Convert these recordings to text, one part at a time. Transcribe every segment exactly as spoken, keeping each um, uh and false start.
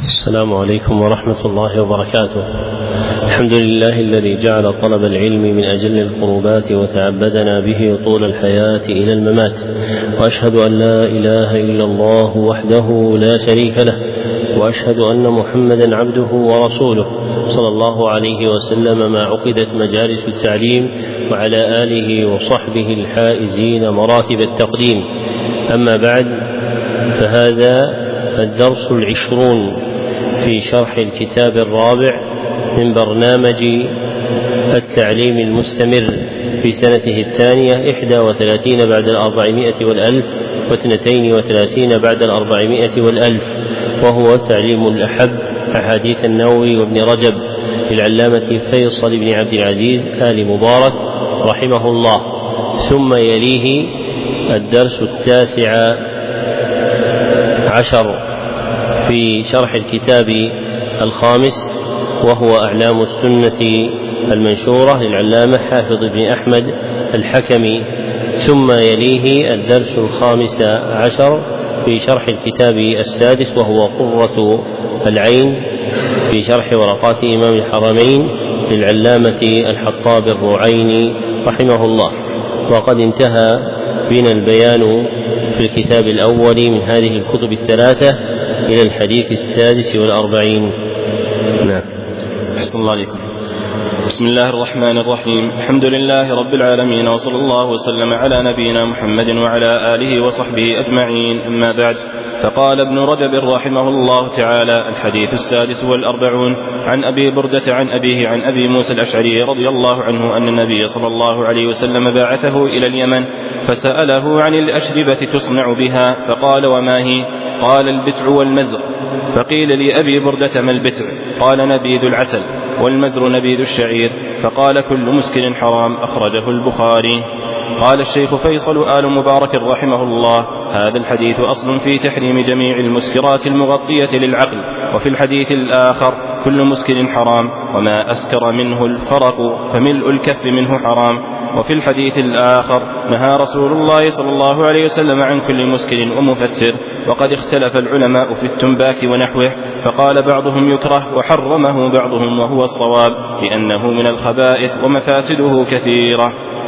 السلام عليكم ورحمة الله وبركاته. الحمد لله الذي جعل طلب العلم من أجل القربات وتعبدنا به طول الحياة إلى الممات، وأشهد أن لا إله إلا الله وحده لا شريك له، وأشهد أن محمدا عبده ورسوله صلى الله عليه وسلم ما عقدت مجالس التعليم، وعلى آله وصحبه الحائزين مراتب التقديم. أما بعد، فهذا الدرس العشرون في شرح الكتاب الرابع من برنامج التعليم المستمر في سنته الثانية إحدى وثلاثين بعد الأربعمائة والألف واثنتين وثلاثين بعد الأربعمائة والألف، وهو تعليم الأحب أحاديث النووي وابن رجب للعلامة فيصل بن عبد العزيز آل مبارك رحمه الله. ثم يليه الدرس التاسع عشر في شرح الكتاب الخامس، وهو أعلام السنة المنشورة للعلامة حافظ بن أحمد الحكمي. ثم يليه الدرس الخامس عشر في شرح الكتاب السادس، وهو قرة العين في شرح ورقات إمام الحرمين للعلامة الحطاب الرعيني رحمه الله. وقد انتهى بنا البيان في الكتاب الأول من هذه الكتب الثلاثة إلى الحديث السادس والأربعين. نعم. أحسن الله عليكم. بسم الله الرحمن الرحيم. الحمد لله رب العالمين، وصلى الله وسلم على نبينا محمد وعلى آله وصحبه أجمعين. أما بعد، فقال ابن رجب رحمه الله تعالى: الحديث السادس والأربعون عن أبي بردة عن أبيه عن أبي موسى الأشعري رضي الله عنه أن النبي صلى الله عليه وسلم بعثه إلى اليمن فسأله عن الأشربة تصنع بها، فقال: وما هي؟ قال: البتع والمزر. فقيل لأبي بردة: ما البتع؟ قال: نبيذ العسل، والمزر نبيذ الشعير. فقال: كل مسكر حرام. أخرجه البخاري. قال الشيخ فيصل آل مبارك رحمه الله: هذا الحديث أصل في تحريم جميع المسكرات المغطية للعقل. وفي الحديث الآخر: كل مسكر حرام، وما أسكر منه الفرق فملء الكف منه حرام. وفي الحديث الآخر: نهى رسول الله صلى الله عليه وسلم عن كل مسكر ومفتر. وقد اختلف العلماء في التنباك ونحوه، فقال بعضهم يكره وحرمه بعضهم، وهو الصواب، لأنه من الخبائث ومفاسده كثيرة.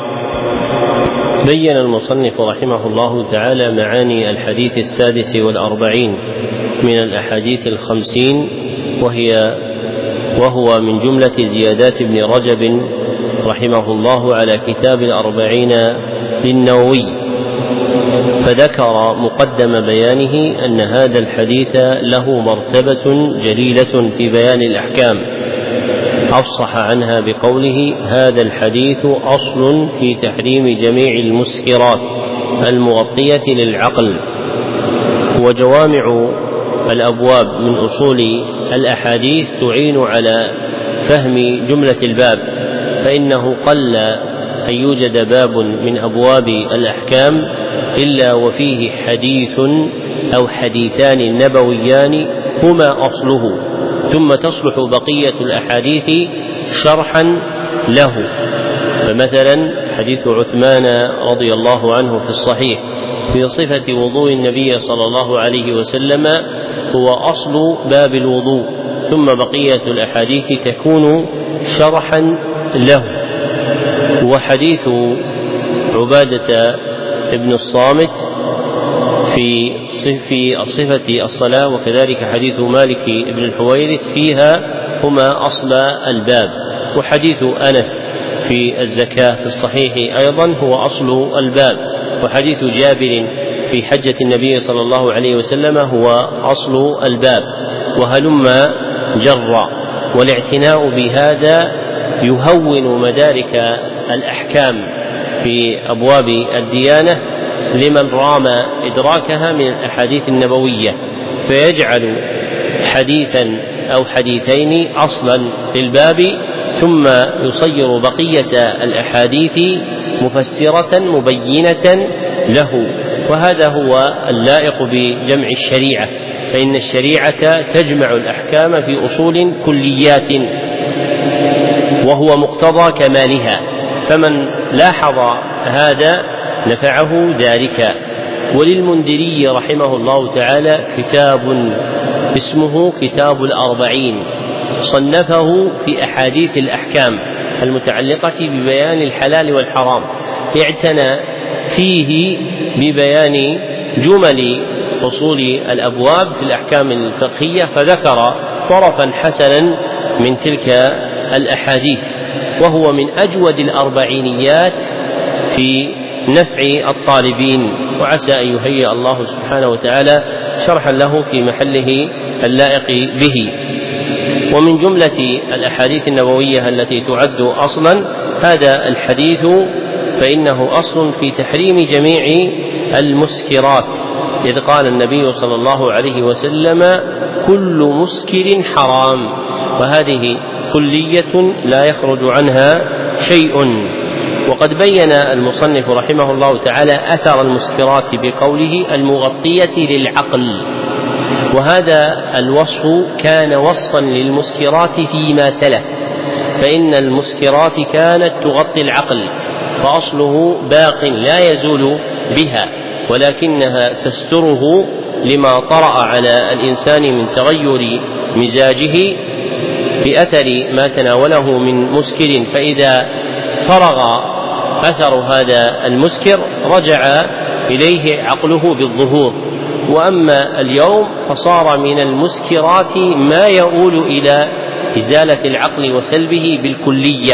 بين المصنف رحمه الله تعالى معاني الحديث السادس والأربعين من الأحاديث الخمسين، وهي وهو من جملة زيادات ابن رجب رحمه الله على كتاب الأربعين للنووي. فذكر مقدم بيانه أن هذا الحديث له مرتبة جليلة في بيان الأحكام، أفصح عنها بقوله: هذا الحديث أصل في تحريم جميع المسكرات المغطية للعقل. وجوامع الأبواب من أصول الأحاديث تعين على فهم جملة الباب، فإنه قل أن يوجد باب من أبواب الأحكام إلا وفيه حديث أو حديثان نبويان هما أصله، ثم تصلح بقية الأحاديث شرحا له. فمثلا حديث عثمان رضي الله عنه في الصحيح في صفة وضوء النبي صلى الله عليه وسلم هو أصل باب الوضوء، ثم بقية الأحاديث تكون شرحا له. وحديث عبادة ابن الصامت في صفة الصلاة، وكذلك حديث مالك بن الحويرث فيها هما أصل الباب. وحديث أنس في الزكاة في الصحيح أيضا هو أصل الباب. وحديث جابر في حجة النبي صلى الله عليه وسلم هو أصل الباب، وهلم جرا. والاعتناء بهذا يهون مدارك الأحكام في أبواب الديانة لمن رام إدراكها من الأحاديث النبوية، فيجعل حديثا أو حديثين أصلا للباب، ثم يصير بقية الأحاديث مفسرة مبينة له. وهذا هو اللائق بجمع الشريعة، فإن الشريعة تجمع الأحكام في أصول كليات، وهو مقتضى كمالها، فمن لاحظ هذا نفعه ذلك. وللمنذري رحمه الله تعالى كتاب اسمه كتاب الأربعين، صنفه في أحاديث الأحكام المتعلقة ببيان الحلال والحرام، اعتنى فيه ببيان جمل أصول الأبواب في الأحكام الفقهية، فذكر طرفا حسنا من تلك الأحاديث، وهو من أجود الأربعينيات في نفع الطالبين، وعسى أن يهيئ الله سبحانه وتعالى شرحا له في محله اللائق به. ومن جملة الأحاديث النبوية التي تعد أصلا هذا الحديث، فإنه أصل في تحريم جميع المسكرات، إذ قال النبي صلى الله عليه وسلم: كل مسكر حرام، وهذه كلية لا يخرج عنها شيء. وقد بين المصنف رحمه الله تعالى أثر المسكرات بقوله: المغطية للعقل، وهذا الوصف كان وصفا للمسكرات فيما سلف، فإن المسكرات كانت تغطي العقل، فأصله باق لا يزول بها، ولكنها تستره لما طرأ على الإنسان من تغير مزاجه بأثر ما تناوله من مسكر، فإذا فرغ أثر هذا المسكر رجع إليه عقله بالظهور. وأما اليوم فصار من المسكرات ما يؤول إلى إزالة العقل وسلبه بالكلية،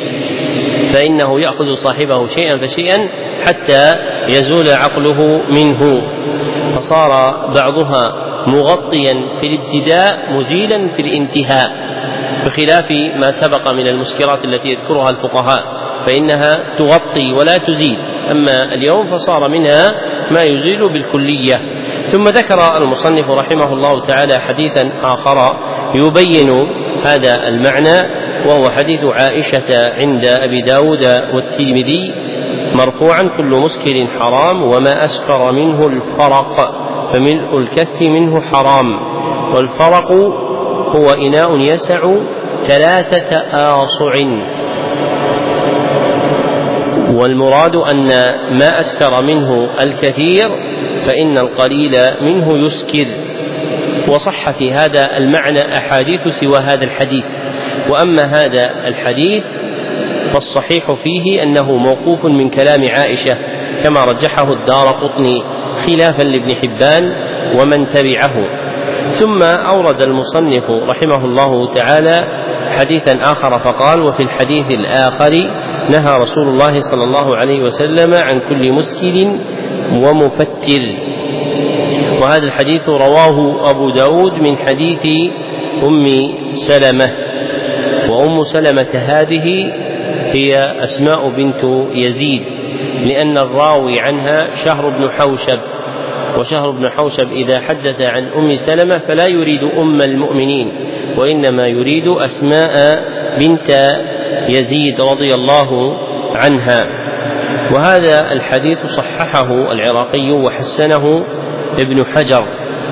فإنه يأخذ صاحبه شيئا فشيئا حتى يزول عقله منه، فصار بعضها مغطيا في الابتداء مزيلا في الانتهاء، بخلاف ما سبق من المسكرات التي يذكرها الفقهاء فإنها تغطي ولا تزيل، أما اليوم فصار منها ما يزيل بالكلية. ثم ذكر المصنف رحمه الله تعالى حديثا آخر يبين هذا المعنى، وهو حديث عائشة عند أبي داود والترمذي مرفوعا: كل مسكر حرام وما أسكر منه الفرق، فملء الكف منه حرام. والفرق هو إناء يسع ثلاثة آصع، والمراد أن ما أسكر منه الكثير فإن القليل منه يسكر. وصح في هذا المعنى أحاديث سوى هذا الحديث، وأما هذا الحديث فالصحيح فيه أنه موقوف من كلام عائشة كما رجحه الدارقطني خلافا لابن حبان ومن تبعه. ثم أورد المصنف رحمه الله تعالى حديثا آخر فقال: وفي الحديث الآخر نهى رسول الله صلى الله عليه وسلم عن كل مسكر ومفتر. وهذا الحديث رواه أبو داود من حديث أم سلمة، وأم سلمة هذه هي أسماء بنت يزيد، لأن الراوي عنها شهر بن حوشب، وشهر بن حوشب إذا حدث عن أم سلمة فلا يريد أم المؤمنين، وإنما يريد أسماء بنت يزيد رضي الله عنها. وهذا الحديث صححه العراقي وحسنه ابن حجر،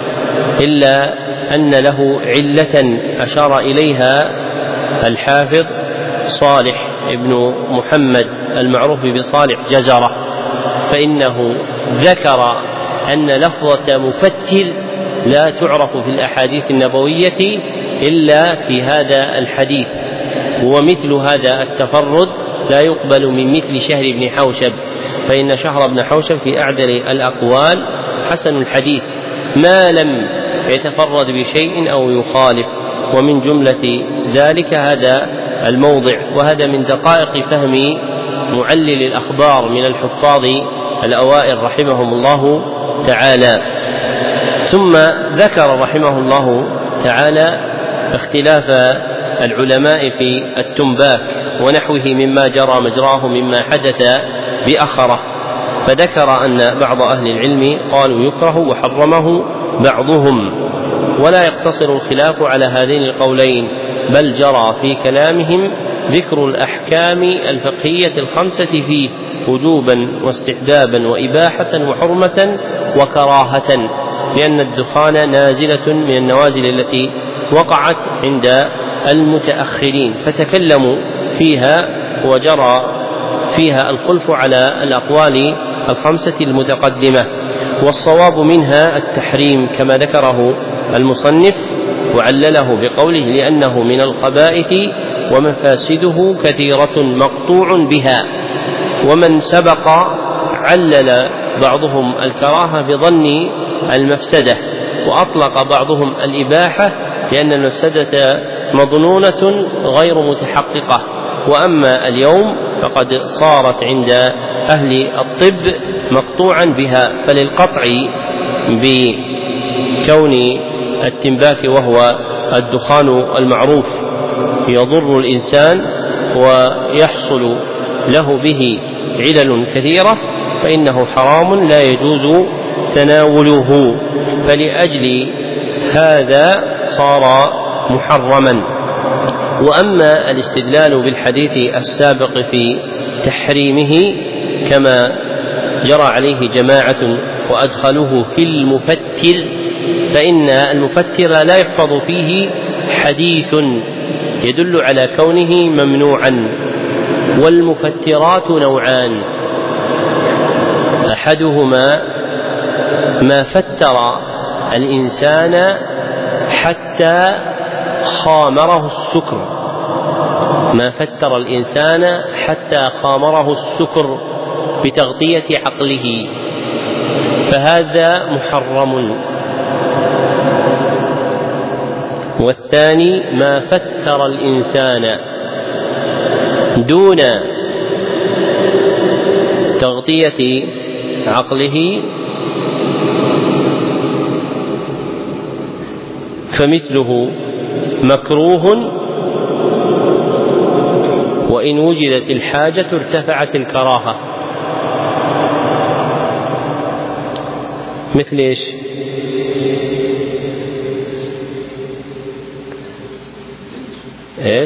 إلا أن له علة أشار إليها الحافظ صالح ابن محمد المعروف بصالح جزرة، فإنه ذكر أن لفظة مفتر لا تعرف في الأحاديث النبوية إلا في هذا الحديث، ومثل هذا التفرد لا يقبل من مثل شهر بن حوشب، فإن شهر بن حوشب في أعدل الأقوال حسن الحديث ما لم يتفرد بشيء أو يخالف. ومن جملة ذلك هذا الموضع، وهذا من دقائق فهم معلل الأخبار من الحفاظ الأوائل رحمهم الله تعالى. ثم ذكر رحمه الله تعالى اختلاف العلماء في التنباك ونحوه مما جرى مجراه مما حدث بأخره، فذكر أن بعض أهل العلم قالوا يكره وحرمه بعضهم، ولا يقتصر الخلاف على هذين القولين، بل جرى في كلامهم ذكر الأحكام الفقهية الخمسة فيه وجوبا واستحبابا وإباحة وحرمة وكراهة، لأن الدخان نازلة من النوازل التي وقعت عند المتأخرين فتكلموا فيها، وجرى فيها الخلف على الأقوال الخمسة المتقدمة، والصواب منها التحريم كما ذكره المصنف وعلله بقوله لأنه من الخبائث ومفاسده كثيرة مقطوع بها. ومن سبق علل بعضهم الكراهة بظن المفسدة، وأطلق بعضهم الإباحة لأن المفسدة مظنونة غير متحققة. وأما اليوم فقد صارت عند أهل الطب مقطوعا بها، فللقطع بكون التنباك وهو الدخان المعروف يضر الإنسان ويحصل له به علل كثيرة فإنه حرام لا يجوز تناوله، فلأجل هذا صار محرما. وأما الاستدلال بالحديث السابق في تحريمه كما جرى عليه جماعة وأدخلوه في المفتر، فإن المفتر لا يحفظ فيه حديث يدل على كونه ممنوعا. والمفترات نوعان: أحدهما ما فتر الإنسان حتى خامره السكر، ما فتر الإنسان حتى خامره السكر بتغطية عقله، فهذا محرم. والثاني ما فتر الإنسان دون تغطية عقله، فمثله مكروه، وإن وجدت الحاجة ارتفعت الكراهة. مثل ايش؟ ايش؟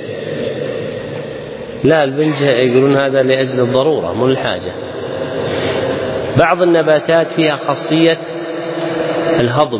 لا، البنج يقولون هذا لأجل الضرورة مو الحاجة. بعض النباتات فيها خاصية الهضم،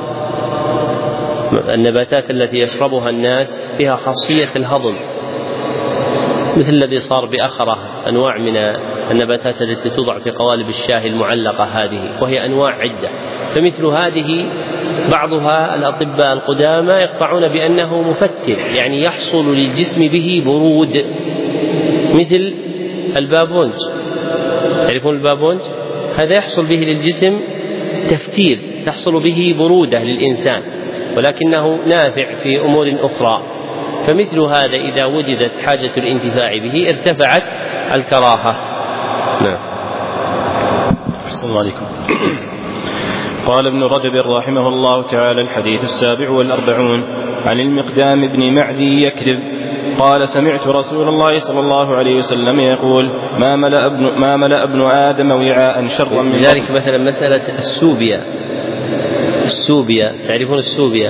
النباتات التي يشربها الناس فيها خاصية الهضم، مثل الذي صار بأخرة، أنواع من النباتات التي توضع في قوالب الشاي المعلقة هذه، وهي أنواع عدة. فمثل هذه بعضها الأطباء القدامى يقطعون بأنه مفتر، يعني يحصل للجسم به برود، مثل البابونج، تعرفون البابونج؟ هذا يحصل به للجسم تفتير، تحصل به برودة للإنسان، ولكنه نافع في أمور أخرى. فمثل هذا إذا وجدت حاجة الانتفاع به ارتفعت الكراهة. نعم. أحسن الله عليكم. قال ابن رجب رحمه الله تعالى: الحديث السابع والأربعون عن المقدام بن معدي يكرب قال: سمعت رسول الله صلى الله عليه وسلم يقول: ما ملأ ابن, ما ملأ ابن آدم وعاء شرا من ذلك. مثلا مسألة السوبيا، السوبيا تعرفون السوبيا؟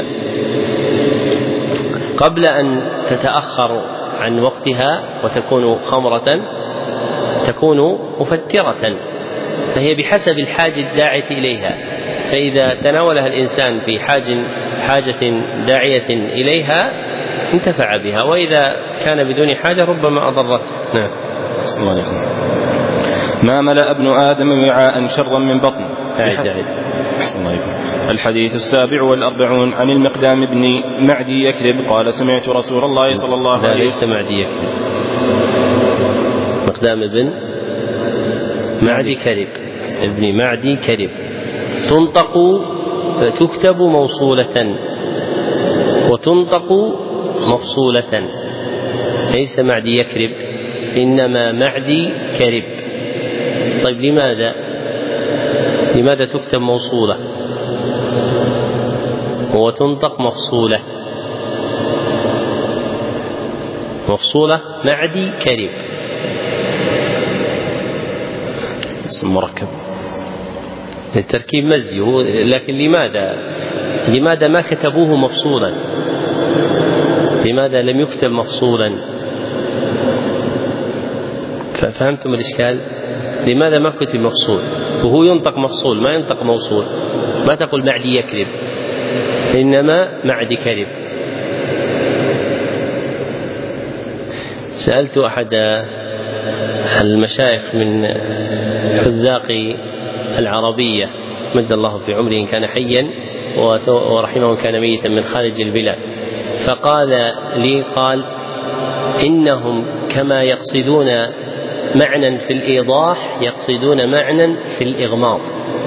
قبل أن تتأخر عن وقتها وتكون خمرة تكون مفترة، فهي بحسب الحاجة الداعية إليها، فإذا تناولها الإنسان في حاجة, حاجة داعية إليها انتفع بها، وإذا كان بدون حاجة ربما أضرته. نعم. ما ملأ ابن آدم وعاء شرا من بطن. أحسن الله. الحديث السابع والأربعون عن المقدام بن معدي يكرب قال: سمعت رسول الله صلى الله عليه وسلم. ليس معدي يكرب، مقدام بن معدي كرب، ابن معدي كرب. تنطق تكتب موصولة وتنطق مفصولة، ليس معدي يكرب إنما معدي كرب. طيب لماذا لماذا تكتب موصولة وتنطق مفصولة؟ مفصولة معدي كرب، اسم مركب، التركيب مزجي. لكن لماذا لماذا ما كتبوه مفصولا؟ لماذا لم يكتب مفصولا؟ فهمتم الإشكال؟ لماذا ما كتب مفصول وهو ينطق مفصول، ما ينطق موصول؟ ما تقول معدي يكرب، إنما معدي كرب. سألت أحد المشايخ من حذاق العربية مد الله في عمره إن كان حيا ورحمه إن كان ميتا من خارج البلاد، فقال لي قال إنهم كما يقصدون معنى في الإيضاح يقصدون معنى في الإغماض.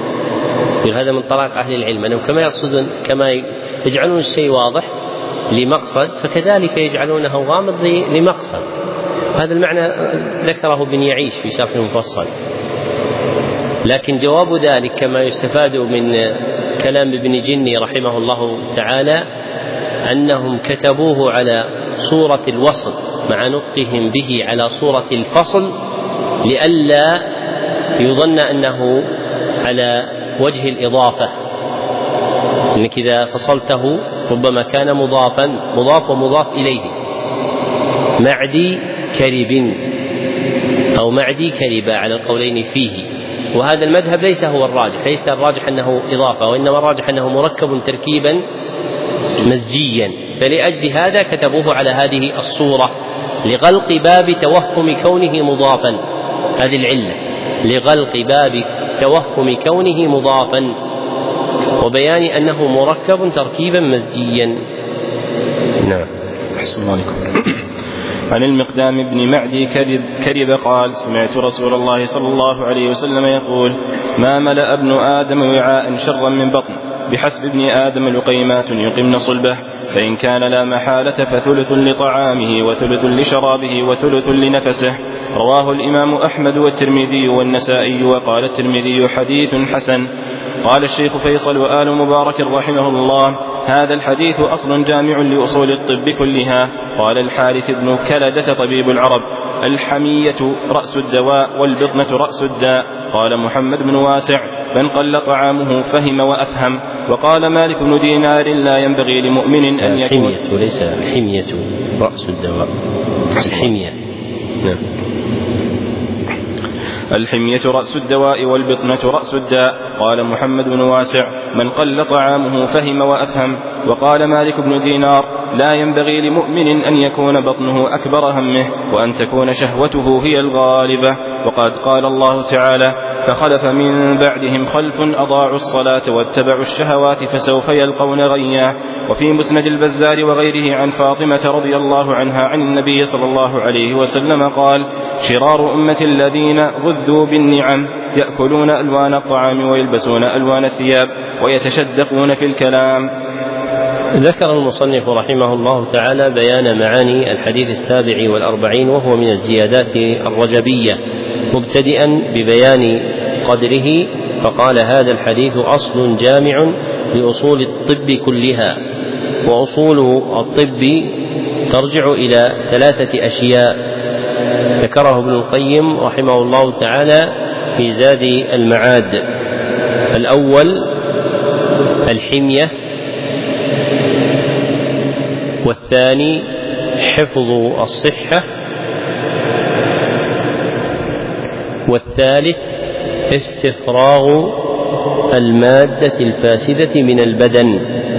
هذا من طرائق أهل العلم أنهم كما يقصدون كما يجعلون الشيء واضح لمقصد فكذلك يجعلونه غامض لمقصد. هذا المعنى ذكره ابن يعيش في شرح المفصل. لكن جواب ذلك كما يستفاد من كلام ابن جني رحمه الله تعالى أنهم كتبوه على صورة الوصل مع نطقهم به على صورة الفصل لئلا يظن أنه على وجه الإضافة، إنك إذا فصلته ربما كان مضافا مضاف ومضاف إليه، معدي كرب أو معدي كربا على القولين فيه. وهذا المذهب ليس هو الراجح، ليس الراجح أنه إضافة، وإنما الراجح أنه مركب تركيبا مزجيا، فلأجل هذا كتبوه على هذه الصورة لغلق باب توهم كونه مضافا. هذه العلة لغلق باب توهم كونه مضافا وبيان أنه مركب تركيبا مزجيا. نعم. أحسن الله عليكم. عن المقدام بن معدي كرب, كرب قال سمعت رسول الله صلى الله عليه وسلم يقول ما ملأ ابن آدم وعاء شرا من بطن بحسب ابن آدم لقيمات يقمن صلبه فإن كان لا محالة فثلث لطعامه وثلث لشرابه وثلث لنفسه. رواه الإمام أحمد والترمذي والنسائي وقال الترمذي حديث حسن. قال الشيخ فيصل وآل مبارك رحمه الله هذا الحديث أصل جامع لأصول الطب كلها. قال الحارث بن كلدة طبيب العرب الحمية رأس الدواء والبطنة رأس الداء. قال محمد بن واسع من قل طعامه فهم وأفهم. وقال مالك بن دينار لا ينبغي لمؤمن أن يكون الحمية وليس الحمية رأس الدواء، الحمية. نعم. الحمية رأس الدواء والبطنة رأس الداء. قال محمد بن واسع من قل طعامه فهم وأفهم. وقال مالك بن دينار لا ينبغي لمؤمن أن يكون بطنه أكبر همه وأن تكون شهوته هي الغالبة. وقد قال الله تعالى فخلف من بعدهم خلف أضاعوا الصلاة واتبعوا الشهوات فسوف يلقون غيا. وفي مسند البزار وغيره عن فاطمة رضي الله عنها عن النبي صلى الله عليه وسلم قال شرار أمة الذين غذوا بالنعم يأكلون ألوان الطعام ويلبسون ألوان الثياب ويتشدقون في الكلام. ذكر المصنف رحمه الله تعالى بيان معاني الحديث السابع والأربعين وهو من الزيادات الرجبية مبتدئا ببيان قدره فقال هذا الحديث أصل جامع لأصول الطب كلها. وأصول الطب ترجع إلى ثلاثة أشياء ذكره ابن القيم رحمه الله تعالى في زاد المعاد. الأول الحمية، والثاني حفظ الصحة، والثالث استفراغ المادة الفاسدة من البدن.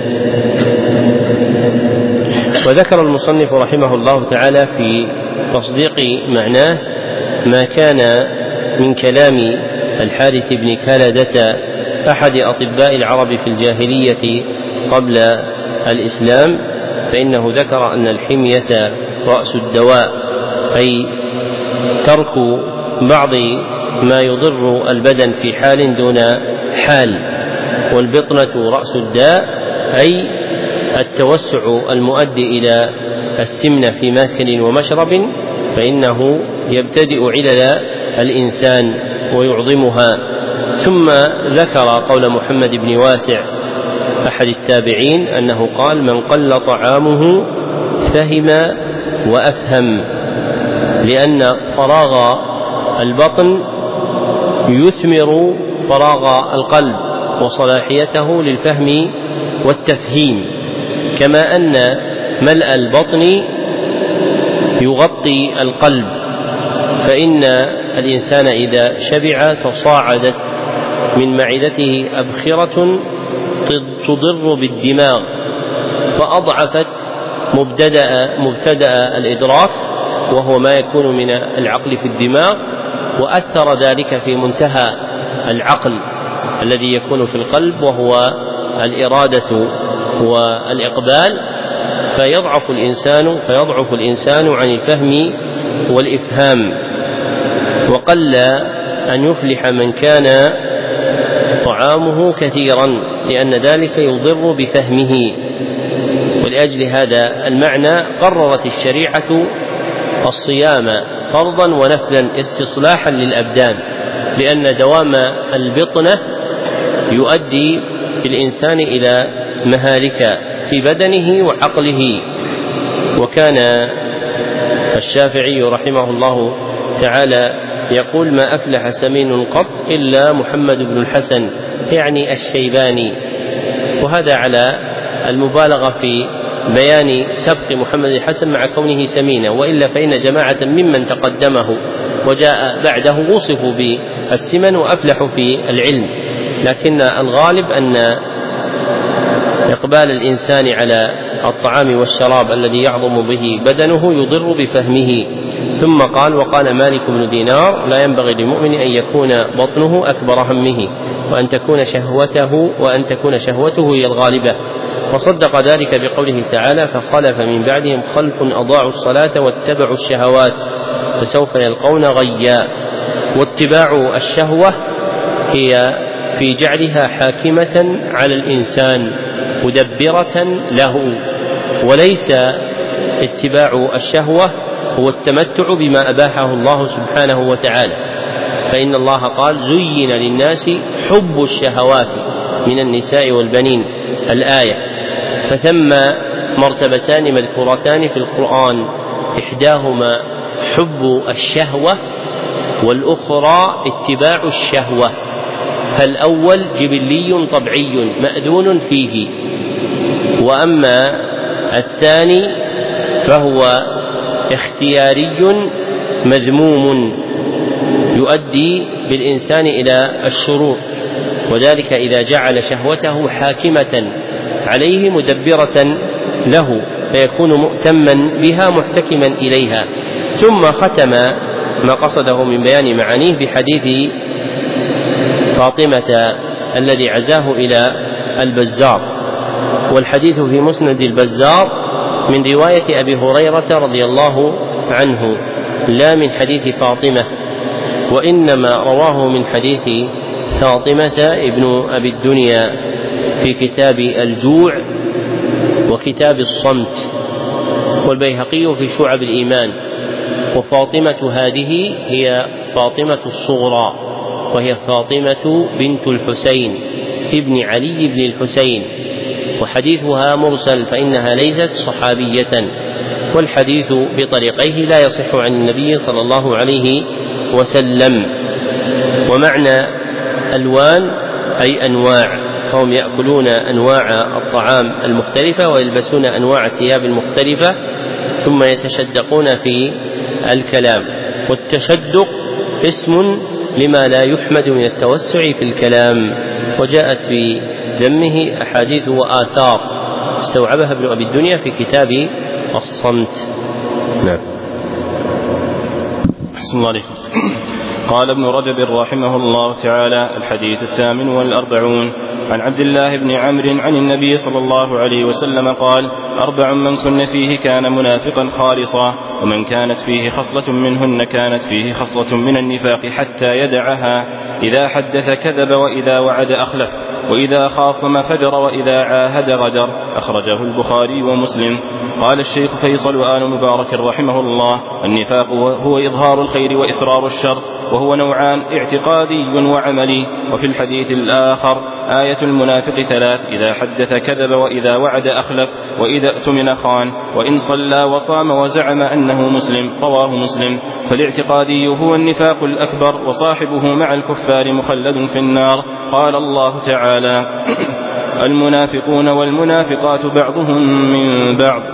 وذكر المصنف رحمه الله تعالى في تصديق معناه ما كان من كلام الحارث بن كلدة أحد أطباء العرب في الجاهلية قبل الإسلام، فإنه ذكر أن الحمية رأس الدواء أي ترك بعض ما يضر البدن في حال دون حال، والبطنة رأس الداء أي التوسع المؤدي إلى السمنة في ماكل ومشرب، فإنه يبتدئ علل الإنسان ويعظمها. ثم ذكر قول محمد بن واسع أحد التابعين أنه قال من قل طعامه فهم وأفهم، لأن فراغ البطن يثمر فراغ القلب وصلاحيته للفهم والتفهيم، كما أن ملء البطن يغطي القلب، فإن الإنسان إذا شبع تصاعدت من معدته أبخرة تضر بالدماغ فأضعفت مبتدأ, مبتدأ الإدراك وهو ما يكون من العقل في الدماغ، وأثر ذلك في منتهى العقل الذي يكون في القلب وهو الإرادة والإقبال، فيضعف الإنسان فيضعف الإنسان عن الفهم والإفهام. وقل أن يفلح من كان طعامه كثيرا، لأن ذلك يضر بفهمه. ولأجل هذا المعنى قررت الشريعة الصيام فرضا ونفلا استصلاحا للأبدان، لأن دوام البطنة يؤدي بالإنسان إلى مهالك في بدنه وعقله. وكان الشافعي رحمه الله تعالى يقول: ما أفلح سمين قط إلا محمد بن الحسن، يعني الشيباني. وهذا على المبالغة في بيان سبق محمد الحسن مع كونه سمينا، وإلا فإن جماعة ممن تقدمه وجاء بعده وصفوا بالسمن وأفلحوا في العلم، لكن الغالب أن إقبال الإنسان على الطعام والشراب الذي يعظم به بدنه يضر بفهمه. ثم قال: وقال مالك بن دينار: لا ينبغي للمؤمن أن يكون بطنه أكبر همه، وأن تكون شهوته وأن تكون شهوته هي الغالبة. وصدق ذلك بقوله تعالى: فخلف من بعدهم خلف أضاعوا الصلاة واتبعوا الشهوات فسوف يلقون غيا. واتباع الشهوة هي في جعلها حاكمة على الإنسان مدبرة له، وليس اتباع الشهوة هو التمتع بما أباحه الله سبحانه وتعالى، فإن الله قال: زين للناس حب الشهوات من النساء والبنين، الآية. فثم مرتبتان مذكورتان في القرآن، إحداهما حب الشهوة والأخرى اتباع الشهوة. فالأول جبلي طبيعي مأذون فيه، وأما الثاني فهو اختياري مذموم يؤدي بالإنسان إلى الشرور، وذلك إذا جعل شهوته حاكمة عليه مدبرة له، فيكون مؤتما بها محتكما إليها. ثم ختم ما قصده من بيان معانيه بحديث فاطمة الذي عزاه إلى البزار، والحديث في مسند البزار من رواية أبي هريرة رضي الله عنه، لا من حديث فاطمة، وإنما رواه من حديث فاطمة ابن أبي الدنيا في كتاب الجوع وكتاب الصمت، والبيهقي في شعب الإيمان. وفاطمة هذه هي فاطمة الصغرى، وهي فاطمة بنت الحسين ابن علي بن الحسين، وحديثها مرسل فإنها ليست صحابية، والحديث بطريقيه لا يصح عن النبي صلى الله عليه وسلم. ومعنى ألوان أي أنواع، فهم يأكلون أنواع الطعام المختلفة ويلبسون أنواع الثياب المختلفة، ثم يتشدقون في الكلام. والتشدق اسم لما لا يحمد من التوسع في الكلام، وجاءت في ذمه أحاديث وآثار استوعبها ابن أبي الدنيا في كتاب الصمت. نعم. أحسن الله عليكم. قال ابن رجب رحمه الله تعالى: الحديث الثامن والأربعون عن عبد الله بن عمرو عن النبي صلى الله عليه وسلم قال: أربع من كن فيه كان منافقا خالصا، ومن كانت فيه خصلة منهن كانت فيه خصلة من النفاق حتى يدعها: إذا حدث كذب، وإذا وعد أخلف، وإذا خاصم فجر، وإذا عاهد غدر. أخرجه البخاري ومسلم. قال الشيخ فيصل آل مبارك رحمه الله: النفاق هو إظهار الخير وإسرار الشر، وهو نوعان: اعتقادي وعملي. وفي الحديث الآخر: آية المنافق ثلاث: إذا حدث كذب، وإذا وعد أخلف، وإذا اؤتمن خان، وإن صلى وصام وزعم أنه مسلم. رواه مسلم. فالاعتقادي هو النفاق الأكبر، وصاحبه مع الكفار مخلد في النار. قال الله تعالى: المنافقون والمنافقات بعضهم من بعض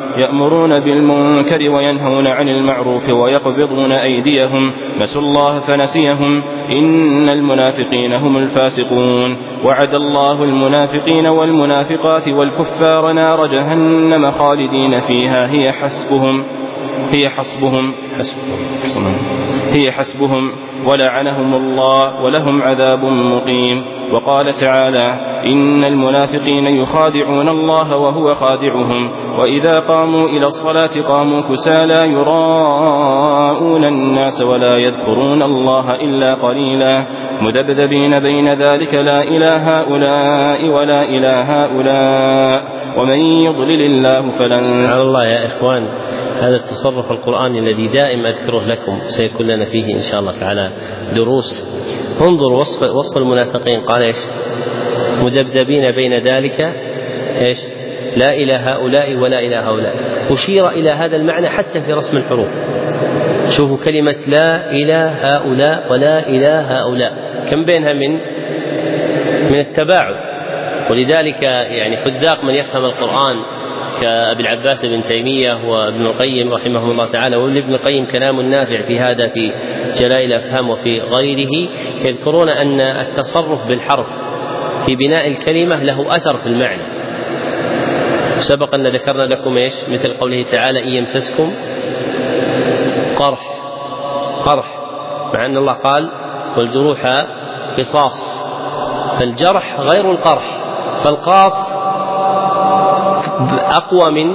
يأمرون بالمنكر وينهون عن المعروف ويقبضون أيديهم نسوا الله فنسيهم إن المنافقين هم الفاسقون وعد الله المنافقين والمنافقات والكفار نار جهنم خالدين فيها هي حسبهم هي حسبهم حسبهم هي حسبهم ولعنهم الله ولهم عذاب مقيم. وقال تعالى إن المنافقين يخادعون الله وهو خادعهم وإذا قاموا إلى الصلاة قاموا كسالى يراءون الناس ولا يذكرون الله إلا قليلا مذبذبين بين ذلك لا إلى هؤلاء ولا إلى هؤلاء ومن يضلل الله فلن. سبحان الله يا إخوان، هذا التصرف القرآني الذي دائما أذكره لكم سيكون لنا فيه إن شاء الله تعالى دروس. انظر وصف, وصف المنافقين، قال إيش؟ مذبذبين بين ذلك إيش؟ لا إلى هؤلاء ولا إلى هؤلاء. أشير إلى هذا المعنى حتى في رسم الحروف. شوفوا كلمة لا إلى هؤلاء ولا إلى هؤلاء كم بينها من من التباعد. ولذلك يعني حذاق من يفهم القرآن كأبي العباس بن تيمية وابن القيم رحمه الله تعالى، وابن القيم كلام نافع في هذا في جلاء الأفهام وفي غيره، يذكرون أن التصرف بالحرف في بناء الكلمة له أثر في المعنى. سبق أن ذكرنا لكم إيش؟ مثل قوله تعالى إن يمسسكم قرح قرح، مع أن الله قال والجروح قصاص، فالجرح غير القرح، فالقاف أقوى من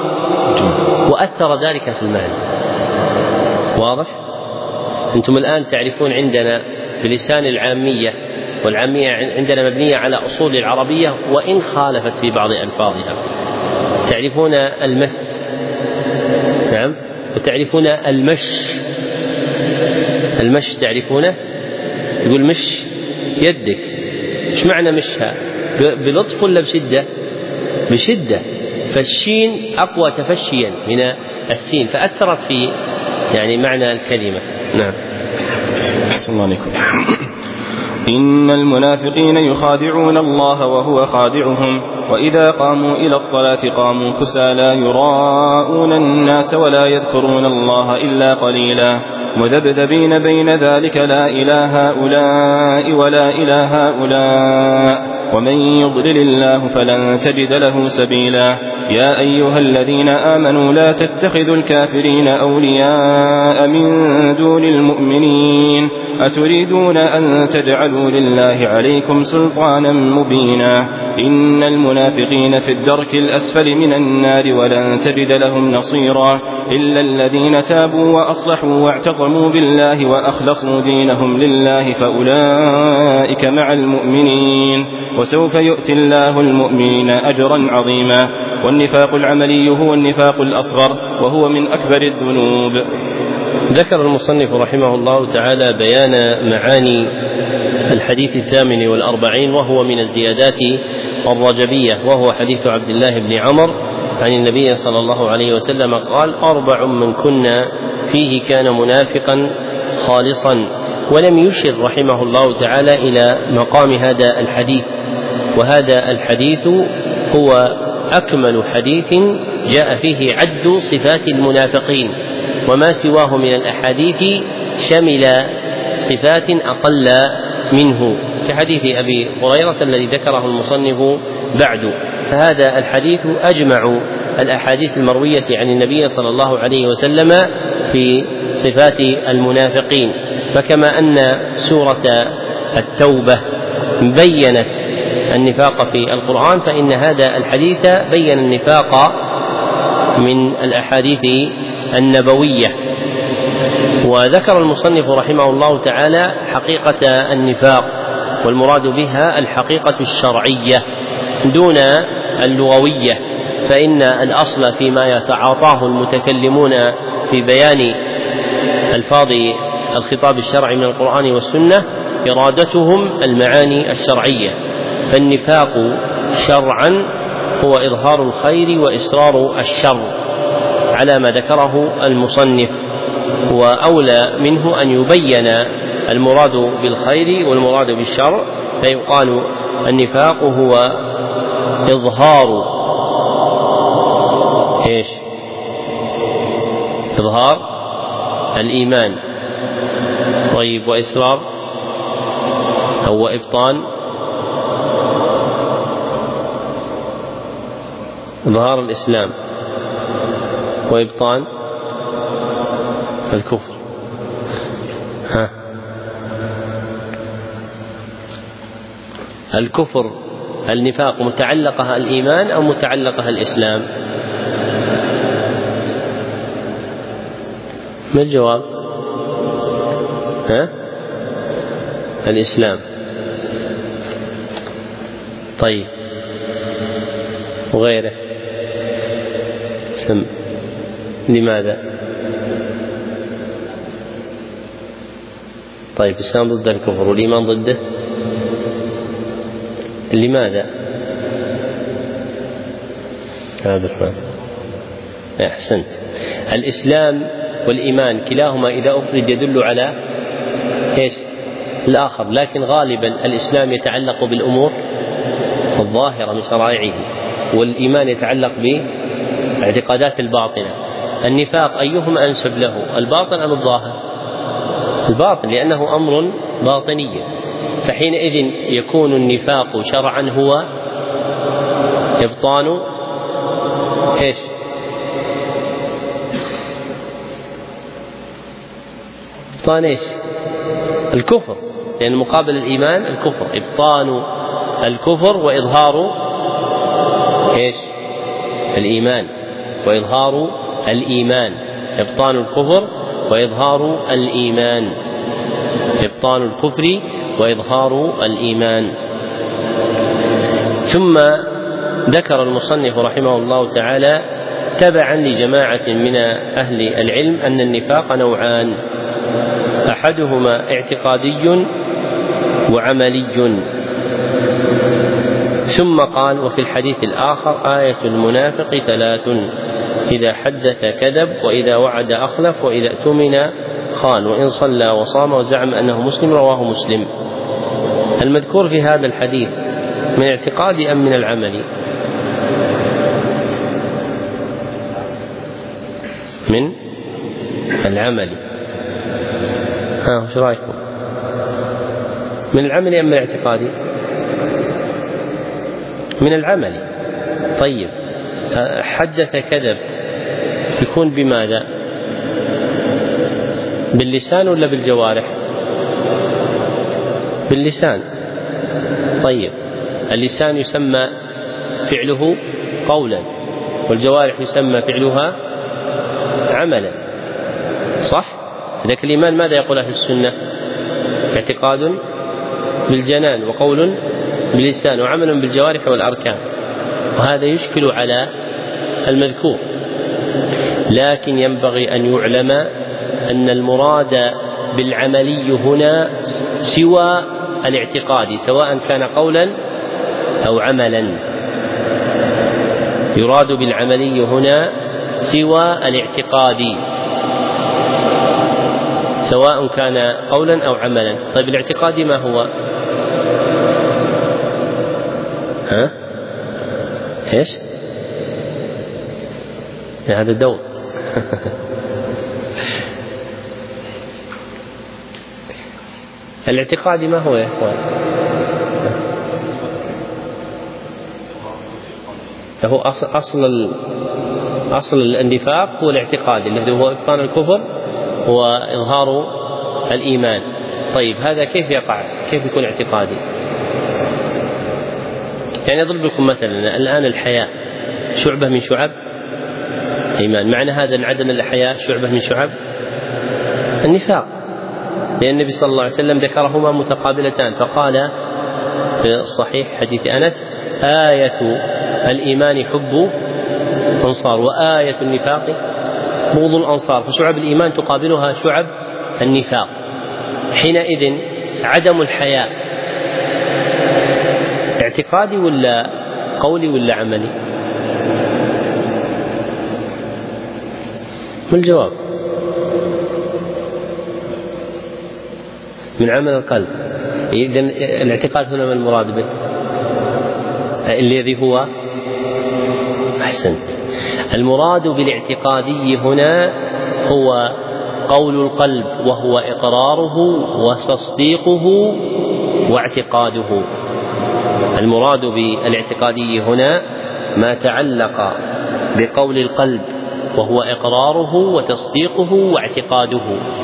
وأثر ذلك في المعنى. واضح؟ أنتم الآن تعرفون عندنا بلسان العامية، والعامية عندنا مبنية على أصول العربية وإن خالفت في بعض ألفاظها. تعرفون المس، نعم، وتعرفون المش. المش تعرفونه؟ يقول مش يدك. إيش معنى مشها؟ بلطف ولا بشدة؟ بشدة. فالشين أقوى تفشيا من السين، فأثرت في يعني معنى الكلمة. نعم. أحسن الله عليكم. إن المنافقين يخادعون الله وهو خادعهم وإذا قاموا إلى الصلاة قاموا كسالى يراءون الناس ولا يذكرون الله إلا قليلا مذبذبين بين ذلك لا إلى هؤلاء ولا إلى هؤلاء ومن يضلل الله فلن تجد له سبيلا. يا أيها الذين آمنوا لا تتخذوا الكافرين أولياء من دون المؤمنين أتريدون أن تجعلوا لله عليكم سلطانا مبينا. إن المنافقين في الدرك الأسفل من النار ولن تجد لهم نصيرا إلا الذين تابوا وأصلحوا واعتصموا بالله وأخلصوا دينهم لله فأولئك مع المؤمنين وسوف يؤتي الله المؤمنين أجرا عظيما. والنفاق العملي هو النفاق الأصغر وهو من أكبر الذنوب. ذكر المصنف رحمه الله تعالى بيان معاني الحديث الثامن والأربعين وهو من الزيادات الرجبية، وهو حديث عبد الله بن عمر عن النبي صلى الله عليه وسلم قال أربع من كنا فيه كان منافقا خالصا. ولم يشر رحمه الله تعالى إلى مقام هذا الحديث، وهذا الحديث هو أكمل حديث جاء فيه عد صفات المنافقين، وما سواه من الأحاديث شمل صفات أقل منه كحديث أبي هريرة الذي ذكره المصنف بعد. فهذا الحديث أجمع الأحاديث المروية عن النبي صلى الله عليه وسلم في صفات المنافقين. فكما أن سورة التوبة بينت النفاق في القرآن، فإن هذا الحديث بين النفاق من الأحاديث النبوية. وذكر المصنف رحمه الله تعالى حقيقة النفاق، والمراد بها الحقيقة الشرعية دون اللغوية، فإن الأصل فيما يتعاطاه المتكلمون في بيان ألفاظ الخطاب الشرعي من القرآن والسنة إرادتهم المعاني الشرعية. فالنفاق شرعا هو إظهار الخير وإسرار الشر على ما ذكره المصنف، وأولى منه أن يبين المراد بالخير والمراد بالشر، فيقال النفاق هو إظهار إيش؟ إظهار الإيمان. طيب وإسرار أو إبطان؟ إظهار الإسلام وإبطان الكفر. ها الكفر النفاق متعلقها الإيمان أو متعلقها الإسلام؟ ما الجواب؟ ها الإسلام. طيب وغيره سم لماذا؟ طيب الإسلام ضد الكفر والإيمان ضده، لماذا؟ عبد الرحمن أحسنت. الإسلام والإيمان كلاهما إذا أفرد يدل على إيش؟ الآخر، لكن غالبا الإسلام يتعلق بالأمور الظاهرة من شرائعه، والإيمان يتعلق باعتقادات الباطنة. النفاق أيهما أنسب له، الباطن أم الظاهر؟ الباطن، لأنه أمر باطني، فحينئذ يكون النفاق شرعا هو إبطان إيش؟ إبطان إيش؟ الكفر، لأن مقابل الإيمان الكفر، إبطان الكفر وإظهار إيش؟ الإيمان، وإظهار الإيمان، إبطان الكفر وإظهار الإيمان، إبطان الكفر وإظهار الإيمان. ثم ذكر المصنف رحمه الله تعالى تبعا لجماعة من أهل العلم أن النفاق نوعان، أحدهما اعتقادي وعملي. ثم قال: وفي الحديث الآخر: آية المنافق ثلاث، إذا حدث كذب، وإذا وعد أخلف، وإذا اؤتمن خان، وإن صلى وصام وزعم أنه مسلم. رواه مسلم. المذكور في هذا الحديث من اعتقاد أم من العمل؟ من العمل. ها وش رأيكم؟ من العمل أم من الاعتقاد؟ من العمل. طيب حدث كذب يكون بماذا؟ باللسان ولا بالجوارح؟ باللسان. طيب اللسان يسمى فعله قولا، والجوارح يسمى فعلها عملا، صح؟ لكن الإيمان ماذا يقول أهل السنة؟ اعتقاد بالجنان، وقول باللسان، وعمل بالجوارح والأركان، وهذا يشكل على المذكور. لكن ينبغي أن يعلم أن المراد بالعملي هنا سوى الاعتقاد، سواء كان قولا أو عملا. يراد بالعملي هنا سوى الاعتقاد، سواء كان قولا أو عملا. طيب الاعتقاد ما هو؟ ها؟ إيش؟ هذا الدور. الاعتقاد ما هو يا إخوان؟ هو أصل أصل أصل النفاق هو الاعتقاد الذي هو إبطان الكفر وإظهار الإيمان. طيب هذا كيف يقع؟ كيف يكون اعتقادي؟ يعني أضرب لكم مثلا الآن الحياء شعبة من شعب الإيمان، معنى هذا أن عدم الحياء شعبة من شعب النفاق، لأن النبي صلى الله عليه وسلم ذكرهما متقابلتان، فقال في الصحيح حديث أنس: آية الإيمان حب أنصار، وآية النفاق بغض الأنصار. فشعب الإيمان تقابلها شعب النفاق. حينئذ عدم الحياء اعتقادي ولا قولي ولا عملي؟ ما الجواب؟ من عمل القلب. إذن الاعتقاد هنا ما المراد به؟ الذي هو أحسنت المراد بالاعتقادي هنا هو قول القلب وهو إقراره وتصديقه واعتقاده. المراد بالاعتقادي هنا ما تعلق بقول القلب وهو إقراره وتصديقه واعتقاده.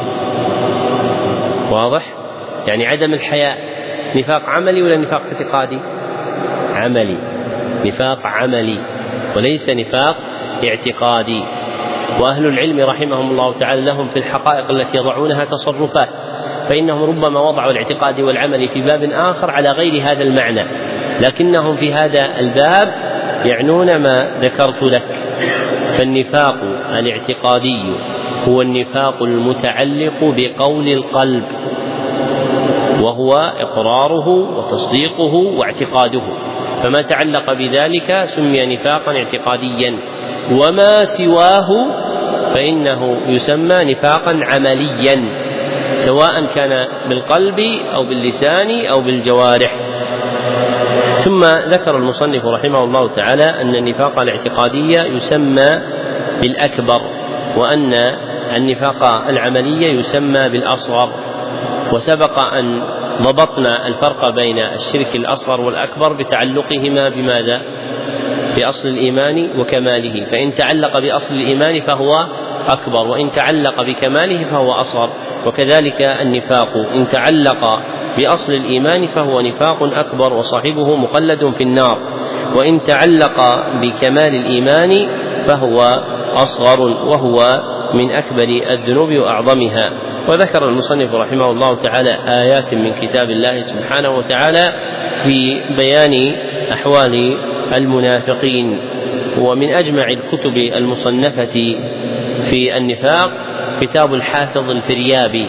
واضح؟ يعني عدم الحياء نفاق عملي ولا نفاق اعتقادي؟ عملي، نفاق عملي وليس نفاق اعتقادي. وأهل العلم رحمهم الله تعالى لهم في الحقائق التي يضعونها تصرفات، فإنهم ربما وضعوا الاعتقاد والعمل في باب آخر على غير هذا المعنى، لكنهم في هذا الباب يعنون ما ذكرت لك. فالنفاق الاعتقادي هو النفاق المتعلق بقول القلب وهو إقراره وتصديقه واعتقاده، فما تعلق بذلك سمي نفاقا اعتقاديا، وما سواه فإنه يسمى نفاقا عمليا، سواء كان بالقلب أو باللسان أو بالجوارح. ثم ذكر المصنف رحمه الله تعالى أن النفاق الاعتقادي يسمى بالأكبر، وأن النفاق العملي يسمى بالأصغر. وسبق أن ضبطنا الفرق بين الشرك الأصغر والأكبر بتعلقهما بماذا؟ بأصل الإيمان وكماله، فإن تعلق بأصل الإيمان فهو أكبر، وإن تعلق بكماله فهو أصغر. وكذلك النفاق إن تعلق بأصل الإيمان فهو نفاق أكبر وصاحبه مخلد في النار، وإن تعلق بكمال الإيمان فهو أصغر وهو من أكبر الذنوب وأعظمها. وذكر المصنف رحمه الله تعالى آيات من كتاب الله سبحانه وتعالى في بيان أحوال المنافقين. ومن أجمع الكتب المصنفة في النفاق كتاب الحافظ الفريابي،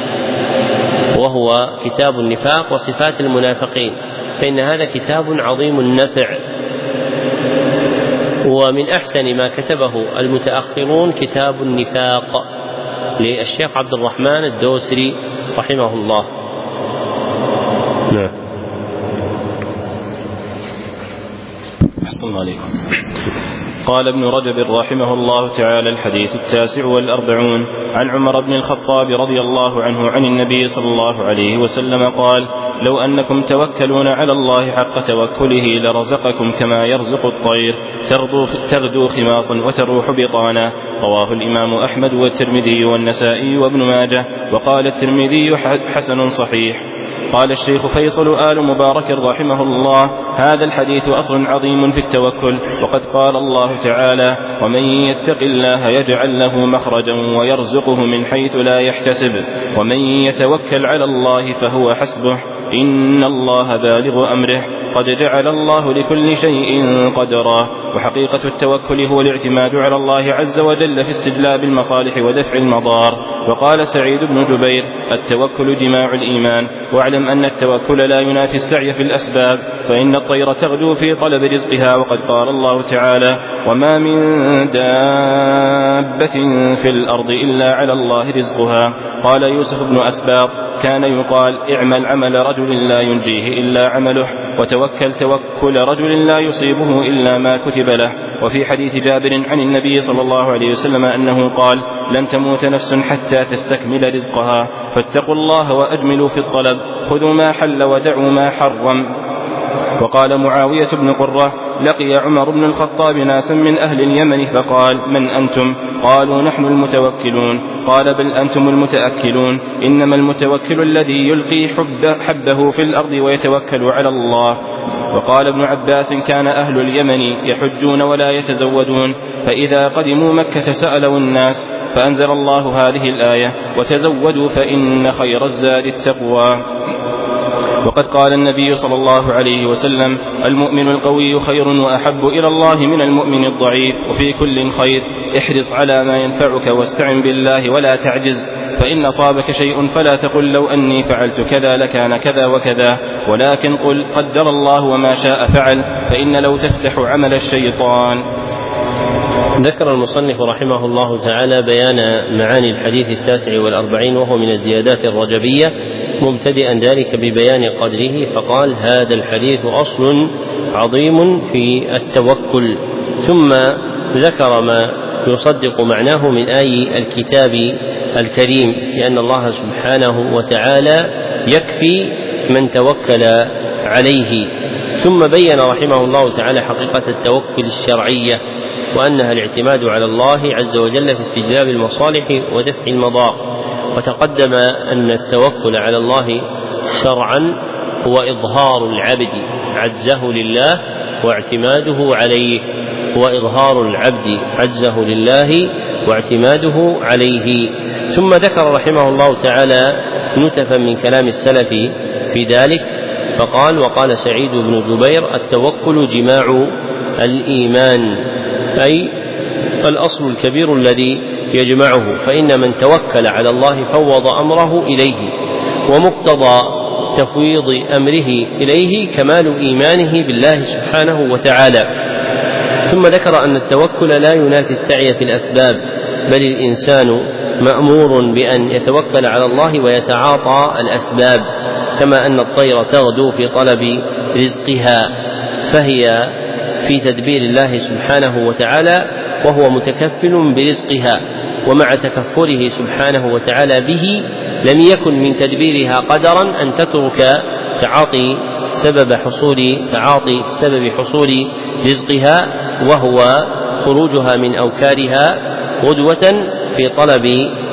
وهو كتاب النفاق وصفات المنافقين، فإن هذا كتاب عظيم النفع. ومن أحسن ما كتبه المتأخرون كتاب النفاق للشيخ عبد الرحمن الدوسري رحمه الله. نعم. أحسن عليكم. قال ابن رجب رحمه الله تعالى: الحديث التاسع والأربعون عن عمر بن الخطاب رضي الله عنه عن النبي صلى الله عليه وسلم قال: لو أنكم توكلون على الله حق توكله لرزقكم كما يرزق الطير تغدو, تغدو خماصا وتروح بطانا. رواه الإمام أحمد والترمذي والنسائي وابن ماجه، وقال الترمذي حسن صحيح. قال الشيخ فيصل آل مبارك رحمه الله: هذا الحديث أصل عظيم في التوكل، وقد قال الله تعالى: ومن يتق الله يجعل له مخرجا ويرزقه من حيث لا يحتسب، ومن يتوكل على الله فهو حسبه، إن الله بالغ أمره، قد جعل الله لكل شيء قدرا. وحقيقة التوكل هو الاعتماد على الله عز وجل في استجلاب المصالح ودفع المضار. وقال سعيد بن جبير: التوكل جماع الإيمان، واعلم أن التوكل لا ينافي السعي في الأسباب، فإن الطير تغدو في طلب رزقها، وقد قال الله تعالى: وما من دابة في الأرض إلا على الله رزقها. قال يوسف بن أسباط: كان يقال: اعمل عمل رجل لا ينجيه إلا عمله، وتوكل توكل رجل لا يصيبه إلا ما كتب له. وفي حديث جابر عن النبي صلى الله عليه وسلم أنه قال: لن تموت نفس حتى تستكمل رزقها، فاتقوا الله وأجملوا في الطلب، خذوا ما حل ودعوا ما حرم. وقال معاوية بن قرة: لقي عمر بن الخطاب ناسا من أهل اليمن فقال: من أنتم؟ قالوا: نحن المتوكلون. قال: بل أنتم المتأكلون، إنما المتوكل الذي يلقي حب حبه في الأرض ويتوكل على الله. وقال ابن عباس: كان أهل اليمن يحجون ولا يتزودون، فإذا قدموا مكة سألوا الناس، فأنزل الله هذه الآية: وتزودوا فإن خير الزاد التقوى. وقد قال النبي صلى الله عليه وسلم: المؤمن القوي خير وأحب إلى الله من المؤمن الضعيف، وفي كل خير، احرص على ما ينفعك واستعن بالله ولا تعجز، فإن أصابك شيء فلا تقل لو أني فعلت كذا لكان كذا وكذا، ولكن قل قدر الله وما شاء فعل، فإن لو تفتح عمل الشيطان. ذكر المصنف رحمه الله تعالى بيان معاني الحديث التاسع والأربعين، وهو من الزيادات الرجبية، مبتدئا ذلك ببيان قدره، فقال: هذا الحديث أصل عظيم في التوكل. ثم ذكر ما يصدق معناه من آي الكتاب الكريم، لأن الله سبحانه وتعالى يكفي من توكل عليه. ثم بين رحمه الله تعالى حقيقة التوكل الشرعية، وأنها الاعتماد على الله عز وجل في استجلاب المصالح ودفع المضار. وتقدم أن التوكل على الله شرعا هو إظهار العبد عجزه لله واعتماده عليه، هو إظهار العبد عجزه لله واعتماده عليه. ثم ذكر رحمه الله تعالى نتفا من كلام السلف في ذلك، فقال: وقال سعيد بن جبير: التوكل جماع الإيمان، أي الأصل الكبير الذي يجمعه، فإن من توكل على الله فوض أمره إليه، ومقتضى تفويض أمره إليه كمال إيمانه بالله سبحانه وتعالى. ثم ذكر أن التوكل لا ينافي السعي في الأسباب، بل الإنسان مأمور بأن يتوكل على الله ويتعاطى الأسباب، كما أن الطير تغدو في طلب رزقها، فهي في تدبير الله سبحانه وتعالى وهو متكفل برزقها. ومع تكفله سبحانه وتعالى به لم يكن من تدبيرها قدرا أن تترك تعاطي سبب حصول تعاطي سبب حصول رزقها، وهو خروجها من أوكارها غدوة في طلب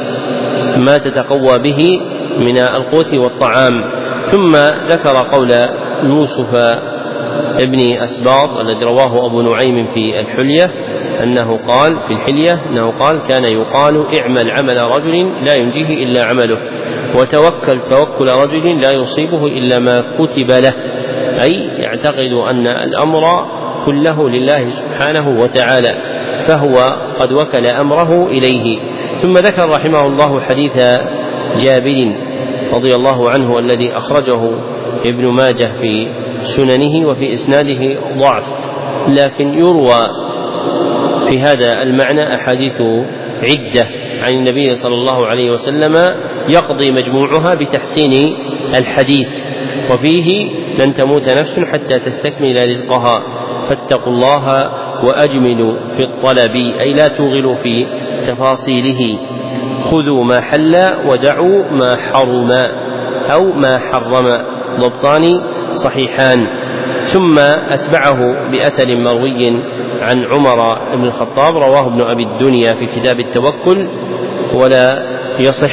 ما تتقوى به من القوت والطعام. ثم ذكر قول يوسف ابن أسباط الذي رواه أبو نعيم في الحلية أنه قال في الحلية أنه قال: كان يقال اعمل عمل رجل لا ينجيه إلا عمله، وتوكل توكل رجل لا يصيبه إلا ما كتب له، أي يعتقد أن الأمر كله لله سبحانه وتعالى، فهو قد وكل أمره إليه. ثم ذكر رحمه الله حديث جابر رضي الله عنه الذي أخرجه ابن ماجه في سننه، وفي إسناده ضعف، لكن يروى في هذا المعنى أحاديث عدة عن النبي صلى الله عليه وسلم يقضي مجموعها بتحسين الحديث، وفيه: لن تموت نفس حتى تستكمل رزقها، فاتقوا الله وأجملوا في الطلب، أي لا توغلوا في تفاصيله، خذوا ما حل ودعوا ما حرم أو ما حرم، ضبطان صحيحان. ثم أتبعه بأثر مروي عن عمر بن الخطاب رواه ابن أبي الدنيا في كتاب التوكل ولا يصح.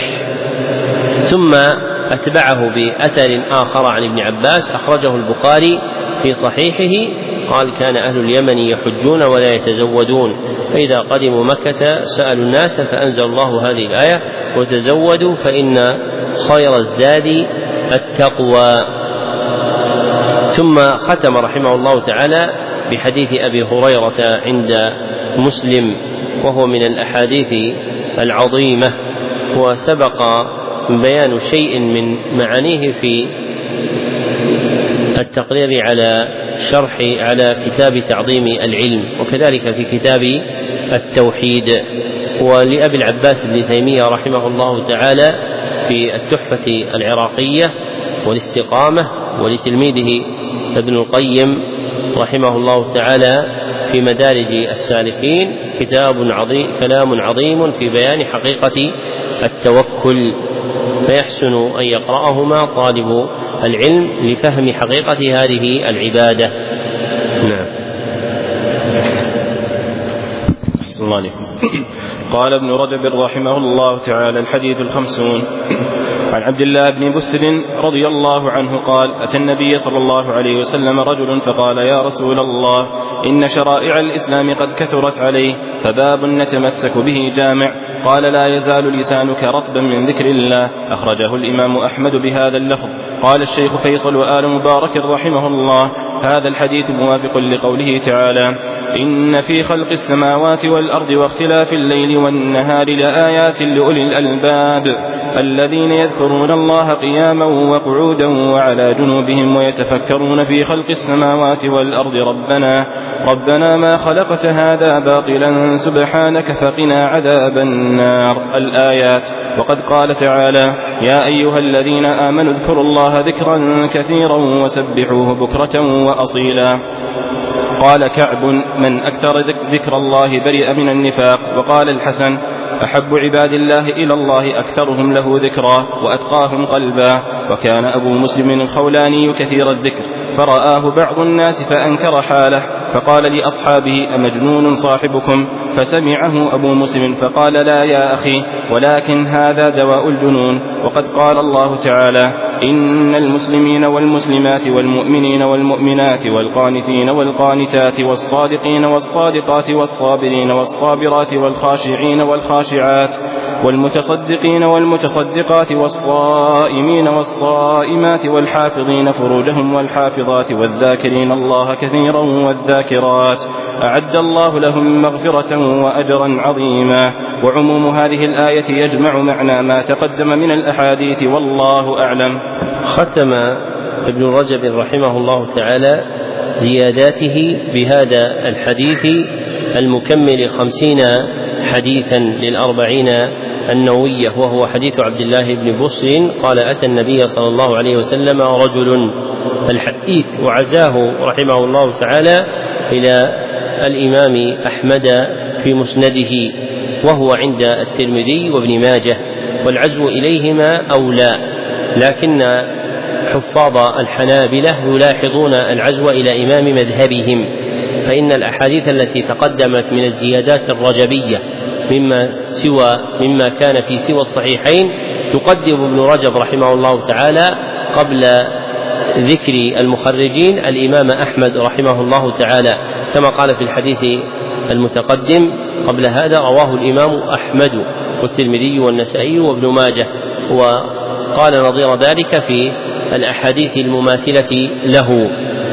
ثم أتبعه بأثر آخر عن ابن عباس أخرجه البخاري في صحيحه، قال: كان أهل اليمن يحجون ولا يتزودون، فإذا قدموا مكة سألوا الناس فأنزل الله هذه الآية: وتزودوا فإن خير الزاد التقوى. ثم ختم رحمه الله تعالى بحديث أبي هريرة عند مسلم، وهو من الأحاديث العظيمة، وسبق بيان شيء من معانيه في التقرير على شرح على كتاب تعظيم العلم، وكذلك في كتاب التوحيد. ولأبي العباس بن تيمية رحمه الله تعالى في التحفة العراقية والاستقامة، ولتلميذه ابن القيم رحمه الله تعالى في مدارج السالكين كتاب عظيم كلام عظيم في بيان حقيقة التوكل، فيحسن أن يقرأهما طالب العلم لفهم حقيقة هذه العبادة. نعم. أحسن الله عليكم. قال ابن رجب رحمه الله تعالى: الحديث الخمسون. عن عبد الله بن بسر رضي الله عنه قال: أتى النبي صلى الله عليه وسلم رجل فقال: يا رسول الله، إن شرائع الإسلام قد كثرت عليه، فباب نتمسك به جامع. قال: لا يزال لسانك رطبا من ذكر الله. أخرجه الإمام أحمد بهذا اللفظ. قال الشيخ فيصل وآل مبارك رحمه الله: هذا الحديث موافق لقوله تعالى: إن في خلق السماوات والأرض واختلاف الليل والنهار لآيات لأولي الألباب الذين يذكرون الله قياما وقعودا وعلى جنوبهم ويتفكرون في خلق السماوات والأرض ربنا ربنا ما خلقت هذا باطلا سبحانك فقنا عذاب النار. الآيات. وقد قال تعالى: يا أيها الذين آمنوا اذكروا الله ذكرا كثيرا وسبحوه بكرة وأصيلا. قال كعب: من أكثر ذكر الله برئ من النفاق. وقال الحسن: أحب عباد الله إلى الله أكثرهم له ذكرا وأتقاهم قلبا. وكان أبو مسلم الخولاني كثير الذكر، فرآه بعض الناس فأنكر حاله، فقال لأصحابه: أمجنون صاحبكم؟ فسمعه أبو مسلم فقال: لا يا أخي، ولكن هذا دواء الجنون. وقد قال الله تعالى: إن المسلمين والمسلمات والمؤمنين والمؤمنات والقانتين والقانتات والصادقين والصادقات والصابرين والصابرات والخاشعين والخاشعات والمتصدقين والمتصدقات والصائمين والصائمات والحافظين فروجهم والحافظات والذاكرين الله كثيرا والذاكرات أعد الله لهم مغفرة وأجرا عظيما. وعموم هذه الآية يجمع معنى ما تقدم من الأحاديث، والله أعلم. ختم ابن رجب رحمه الله تعالى زياداته بهذا الحديث المكمل خمسين حديثا للأربعين النووية، وهو حديث عبد الله بن بصر قال: أتى النبي صلى الله عليه وسلم رجل. الحديث وعزاه رحمه الله تعالى إلى الإمام أحمد في مسنده، وهو عند الترمذي وابن ماجه، والعزو إليهما أولى، لكن حفاظ الحنابلة يلاحظون العزو إلى إمام مذهبهم، فإن الأحاديث التي تقدمت من الزيادات الرجبية مما سوى مما كان في سوى الصحيحين يقدم ابن رجب رحمه الله تعالى قبل ذكر المخرجين الإمام أحمد رحمه الله تعالى، كما قال في الحديث المتقدم قبل هذا: رواه الإمام أحمد والترمذي والنسائي وابن ماجه، وقال نظير ذلك في الأحاديث المماثلة له.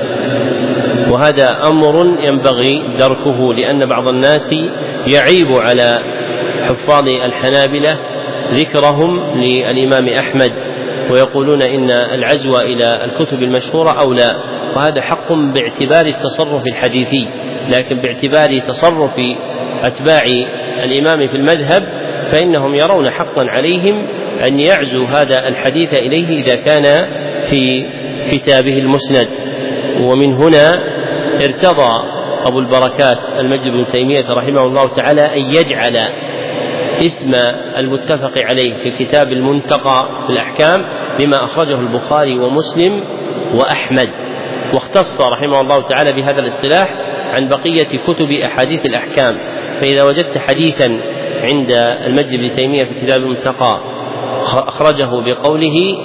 وهذا أمر ينبغي دركه، لأن بعض الناس يعيب على حفاظ الحنابلة ذكرهم للإمام أحمد، ويقولون إن العزو إلى الكتب المشهورة أولى، وهذا حق باعتبار التصرف الحديثي، لكن باعتبار تصرف أتباع الإمام في المذهب فإنهم يرون حقا عليهم أن يعزوا هذا الحديث إليه إذا كان في كتابه المسند. ومن هنا ارتضى أبو البركات المجد بن تيمية رحمه الله تعالى أن يجعل اسم المتفق عليه في كتاب المنتقى في الأحكام بما أخرجه البخاري ومسلم وأحمد، واختص رحمه الله تعالى بهذا الاصطلاح عن بقية كتب أحاديث الأحكام. فإذا وجدت حديثا عند المجد بن تيمية في كتاب المنتقى أخرجه بقوله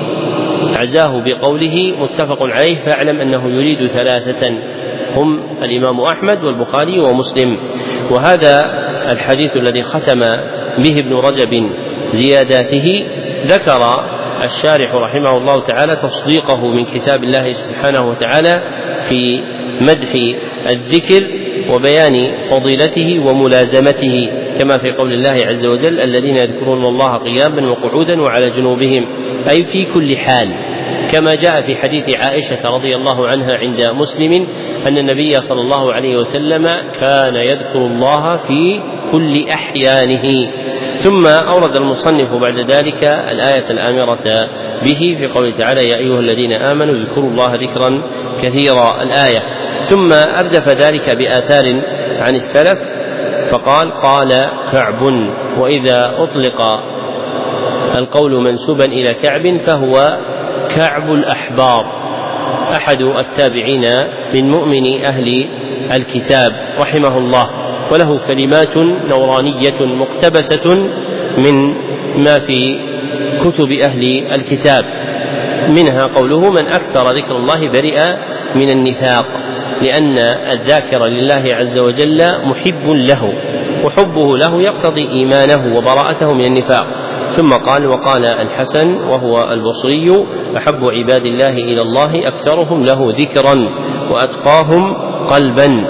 عزاه بقوله متفق عليه، فاعلم أنه يريد ثلاثة هم الإمام أحمد والبخاري ومسلم. وهذا الحديث الذي ختم به ابن رجب زياداته ذكر الشارح رحمه الله تعالى تصديقه من كتاب الله سبحانه وتعالى في مدح الذكر وبيان فضيلته وملازمته، كما في قول الله عز وجل: الذين يذكرون الله قياما وقعودا وعلى جنوبهم، أي في كل حال، كما جاء في حديث عائشة رضي الله عنها عند مسلم أن النبي صلى الله عليه وسلم كان يذكر الله في كل أحيانه. ثم أورد المصنف بعد ذلك الآية الآمرة به في قوله تعالى: يا أيها الذين آمنوا اذكروا الله ذكرا كثيرا، الآية. ثم أردف ذلك بآثار عن السلف فقال: قال كعب. وإذا أطلق القول منسوبا إلى كعب فهو كعب الأحبار، أحد التابعين من مؤمن أهل الكتاب رحمه الله، وله كلمات نورانية مقتبسة من ما في كتب أهل الكتاب، منها قوله: من أكثر ذكر الله برئ من النفاق، لأن الذاكر لله عز وجل محب له، وحبه له يقتضي إيمانه وبراءته من النفاق. ثم قال: وقال الحسن وهو البصري: أحب عباد الله إلى الله أكثرهم له ذكرا وأتقاهم قلبا.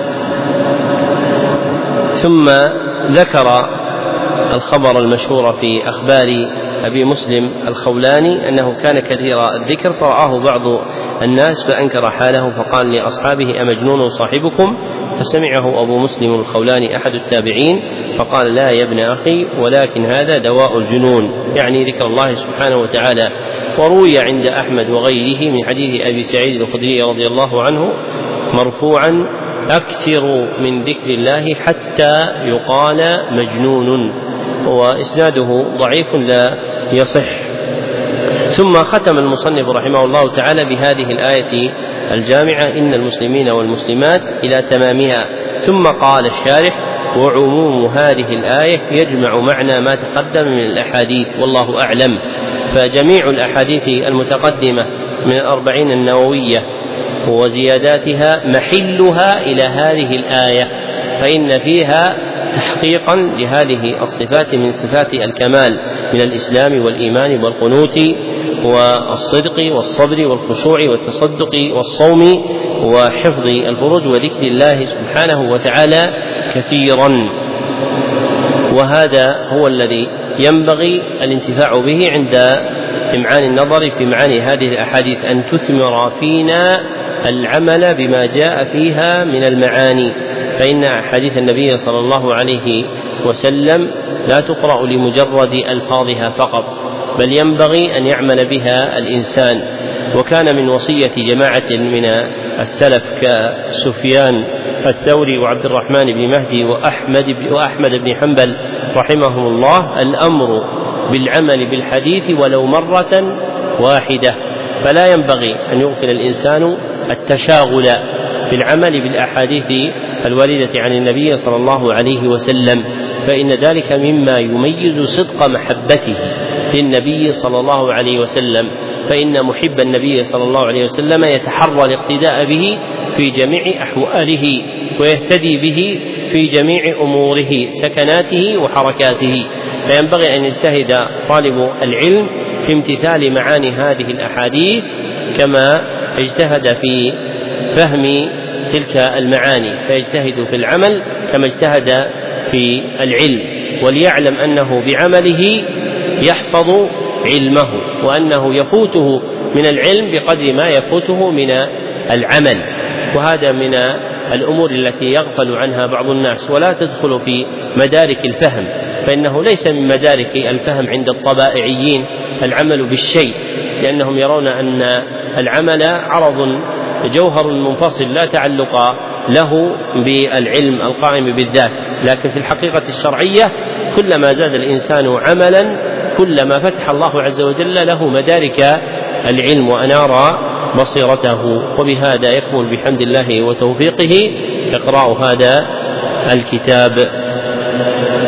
ثم ذكر الخبر المشهور في أخبار أبي مسلم الخولاني أنه كان كثير الذكر، فرآه بعض الناس فأنكر حاله فقال لأصحابه: أمجنون صاحبكم؟ فسمعه أبو مسلم الخولاني أحد التابعين فقال: لا يا ابن أخي، ولكن هذا دواء الجنون، يعني ذكر الله سبحانه وتعالى. وروي عند أحمد وغيره من حديث أبي سعيد الخدري رضي الله عنه مرفوعا: أكثروا من ذكر الله حتى يقال مجنون، وإسناده ضعيف لا يصح. ثم ختم المصنف رحمه الله تعالى بهذه الآية الجامعة: إن المسلمين والمسلمات إلى تمامها. ثم قال الشارح: وعموم هذه الآية يجمع معنى ما تقدم من الأحاديث، والله أعلم. فجميع الأحاديث المتقدمة من الأربعين النووية وزياداتها محلها إلى هذه الآية، فإن فيها تحقيقا لهذه الصفات من صفات الكمال من الإسلام والإيمان والقنوت والصدق والصبر والخشوع والتصدق والصوم وحفظ الفروج وذكر الله سبحانه وتعالى كثيرا. وهذا هو الذي ينبغي الانتفاع به عند إمعان النظر في معاني هذه الأحاديث، أن تثمر فينا العمل بما جاء فيها من المعاني، فإن أحاديث النبي صلى الله عليه وسلم لا تقرأ لمجرد ألفاظها فقط، بل ينبغي أن يعمل بها الإنسان. وكان من وصية جماعة من السلف كسفيان الثوري وعبد الرحمن بن مهدي وأحمد, وأحمد بن حنبل رحمهم الله الأمر بالعمل بالحديث ولو مرة واحدة، فلا ينبغي أن يغفل الإنسان التشاغل بالعمل بالأحاديث الواردة عن النبي صلى الله عليه وسلم، فإن ذلك مما يميز صدق محبته للنبي صلى الله عليه وسلم، فإن محب النبي صلى الله عليه وسلم يتحرى الاقتداء به في جميع أحواله ويهتدي به في جميع أموره سكناته وحركاته، فينبغي أن يجتهد طالب العلم في امتثال معاني هذه الأحاديث كما اجتهد في فهم تلك المعاني، فيجتهد في العمل كما اجتهد في العلم، وليعلم أنه بعمله يحفظ علمه، وأنه يفوته من العلم بقدر ما يفوته من العمل. وهذا من الأمور التي يغفل عنها بعض الناس ولا تدخل في مدارك الفهم، فإنه ليس من مدارك الفهم عند الطبائعيين العمل بالشيء، لأنهم يرون أن العمل عرض جوهر منفصل لا تعلق له بالعلم القائم بالذات، لكن في الحقيقة الشرعية كلما زاد الإنسان عملا كلما فتح الله عز وجل له مدارك العلم وأنار بصيرته. وبهذا يكمل بحمد الله وتوفيقه إقراء هذا الكتاب.